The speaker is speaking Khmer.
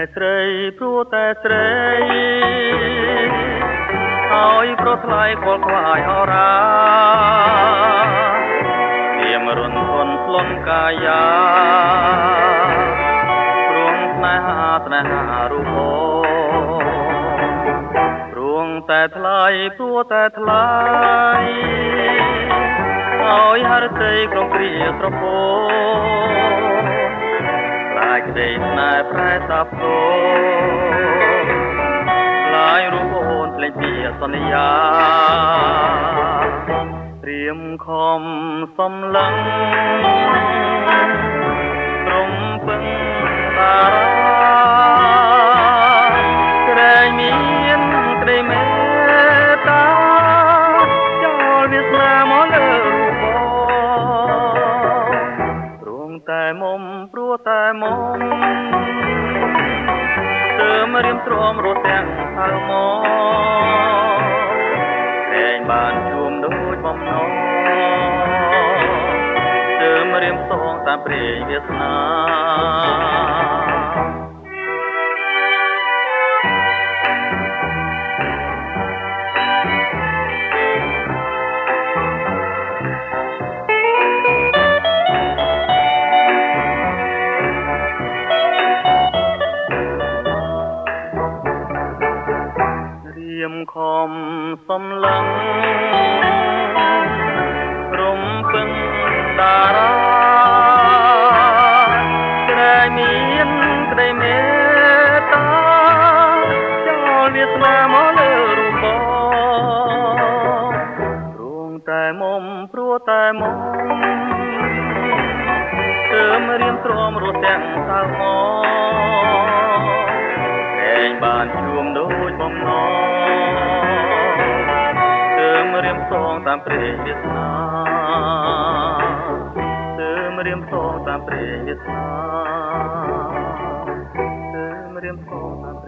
ស្រីព្រោះតែស្រីហើយប្រថ្លៃគល់ខ្វាយអរាទៀមរុនធន់ស្លន់កាយាព្រោះស្នេហារូបព្រោះតែថ្លៃព្រោះតែថ្លៃហើយហឫទ័យក្រុងគ្រាស្រពោឡាយក្តីស្នេហ៍ប្រែសាប់សូឡាយរូបអូនភ្លេចពីសន្យាត្រៀមខំសំឡឹងត្រំពឹងតារាក្រែងមានក្តីមេត្តាចោលវាស្នាមកលើរូបព្រោះតែមុំព្រោះតែមុំទើមរៀមទ្រាំរត់ទាំងហៅមកតែងបានជួមដូចបំណងទើមរៀមសងតាមព្រេងវាសនាខំសំឡឹងរំពឹងតារាក្រែងមានក្តីមេត្តាចោលវាសនាមកលើរូបព្រោះតែមុំព្រោះតែមុំទើមរៀមទ្រាំរត់ទាំងសៅមកតែងបានជួមដូចបំណងរៀមសងតាមព្រេងវាសនាទើមរៀមសងតាមព្រេងវាសនាទើមរៀមសងតាម